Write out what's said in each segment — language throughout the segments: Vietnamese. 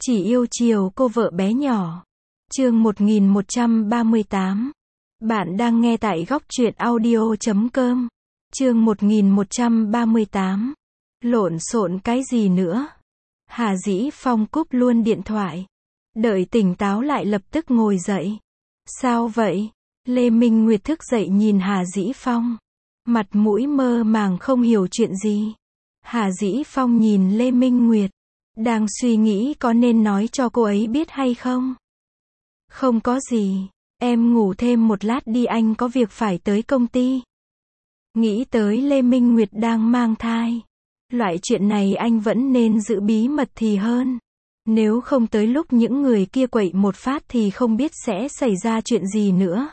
Chỉ yêu chiều cô vợ bé nhỏ. Chương 1138. Bạn đang nghe tại góc truyện audio.com. Chương 1138. Lộn xộn cái gì nữa? Hà Dĩ Phong cúp luôn điện thoại. Đợi tỉnh táo lại lập tức ngồi dậy. Sao vậy? Lê Minh Nguyệt thức dậy nhìn Hà Dĩ Phong. Mặt mũi mơ màng không hiểu chuyện gì. Hà Dĩ Phong nhìn Lê Minh Nguyệt. Đang suy nghĩ có nên nói cho cô ấy biết hay không? Không có gì. Em ngủ thêm một lát đi, anh có việc phải tới công ty. Nghĩ tới Lê Minh Nguyệt đang mang thai. Loại chuyện này anh vẫn nên giữ bí mật thì hơn. Nếu không tới lúc những người kia quậy một phát thì không biết sẽ xảy ra chuyện gì nữa.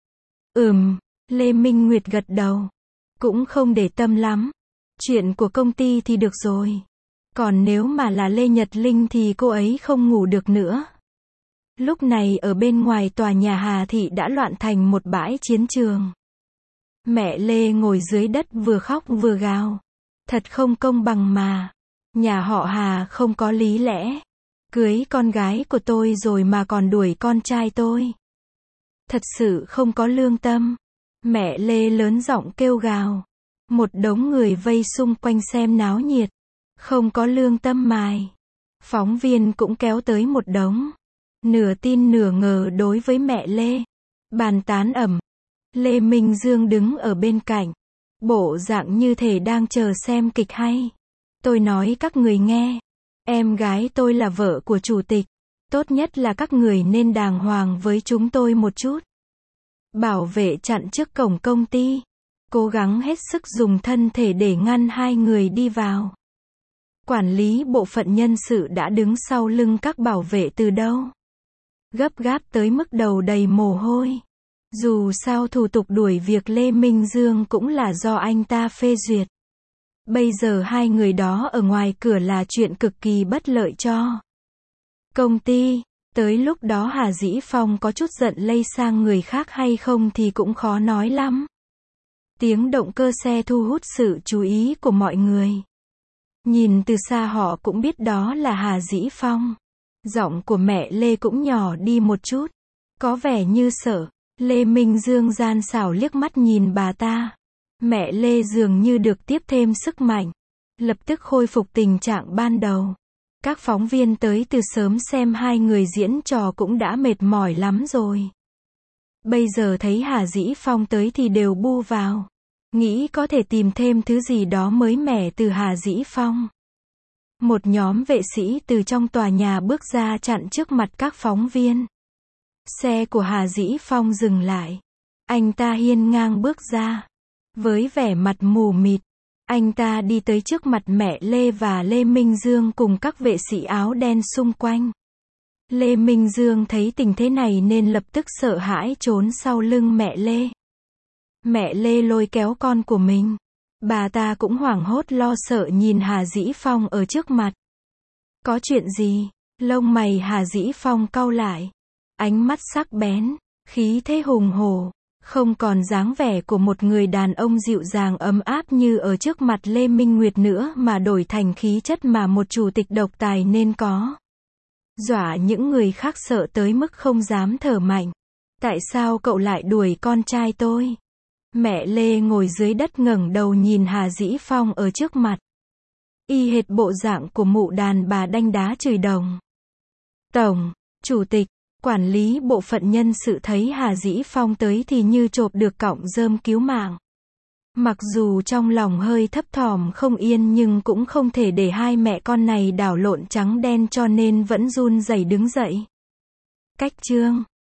Lê Minh Nguyệt gật đầu. Cũng không để tâm lắm. Chuyện của công ty thì được rồi. Còn nếu mà là Lê Nhật Linh thì cô ấy không ngủ được nữa. Lúc này ở bên ngoài tòa nhà Hà Thị đã loạn thành một bãi chiến trường. Mẹ Lê ngồi dưới đất vừa khóc vừa gào. Thật không công bằng mà. Nhà họ Hà không có lý lẽ. Cưới con gái của tôi rồi mà còn đuổi con trai tôi. Thật sự không có lương tâm. Mẹ Lê lớn giọng kêu gào. Một đống người vây xung quanh xem náo nhiệt. Không có lương tâm mài. Phóng viên cũng kéo tới một đống. Nửa tin nửa ngờ đối với mẹ Lê. Bàn tán ầm. Lê Minh Dương đứng ở bên cạnh. Bộ dạng như thể đang chờ xem kịch hay. Tôi nói các người nghe. Em gái tôi là vợ của chủ tịch. Tốt nhất là các người nên đàng hoàng với chúng tôi một chút. Bảo vệ chặn trước cổng công ty. Cố gắng hết sức dùng thân thể để ngăn hai người đi vào. Quản lý bộ phận nhân sự đã đứng sau lưng các bảo vệ từ đâu. Gấp gáp tới mức đầu đầy mồ hôi. Dù sao thủ tục đuổi việc Lê Minh Dương cũng là do anh ta phê duyệt. Bây giờ hai người đó ở ngoài cửa là chuyện cực kỳ bất lợi cho công ty. Tới lúc đó Hà Dĩ Phong có chút giận lây sang người khác hay không thì cũng khó nói lắm. Tiếng động cơ xe thu hút sự chú ý của mọi người. Nhìn từ xa họ cũng biết đó là Hà Dĩ Phong. Giọng của mẹ Lê cũng nhỏ đi một chút. Có vẻ như sợ. Lê Minh Dương gian xảo liếc mắt nhìn bà ta. Mẹ Lê dường như được tiếp thêm sức mạnh. Lập tức khôi phục tình trạng ban đầu. Các phóng viên tới từ sớm xem hai người diễn trò cũng đã mệt mỏi lắm rồi. Bây giờ thấy Hà Dĩ Phong tới thì đều bu vào. Nghĩ có thể tìm thêm thứ gì đó mới mẻ từ Hà Dĩ Phong. Một nhóm vệ sĩ từ trong tòa nhà bước ra chặn trước mặt các phóng viên. Xe của Hà Dĩ Phong dừng lại. Anh ta hiên ngang bước ra. Với vẻ mặt mù mịt, anh ta đi tới trước mặt mẹ Lê và Lê Minh Dương cùng các vệ sĩ áo đen xung quanh. Lê Minh Dương thấy tình thế này nên lập tức sợ hãi trốn sau lưng mẹ Lê. Mẹ Lê lôi kéo con của mình. Bà ta cũng hoảng hốt lo sợ nhìn Hà Dĩ Phong ở trước mặt. Có chuyện gì? Lông mày Hà Dĩ Phong cau lại. Ánh mắt sắc bén, khí thế hùng hổ. Không còn dáng vẻ của một người đàn ông dịu dàng ấm áp như ở trước mặt Lê Minh Nguyệt nữa mà đổi thành khí chất mà một chủ tịch độc tài nên có. Dọa những người khác sợ tới mức không dám thở mạnh. Tại sao cậu lại đuổi con trai tôi? Mẹ Lê ngồi dưới đất ngẩng đầu nhìn Hà Dĩ Phong ở trước mặt. Y hệt bộ dạng của mụ đàn bà đanh đá chửi đồng. Tổng, chủ tịch, quản lý bộ phận nhân sự thấy Hà Dĩ Phong tới thì như chộp được cọng rơm cứu mạng. Mặc dù trong lòng hơi thấp thỏm không yên nhưng cũng không thể để hai mẹ con này đảo lộn trắng đen cho nên vẫn run rẩy đứng dậy. Cách chương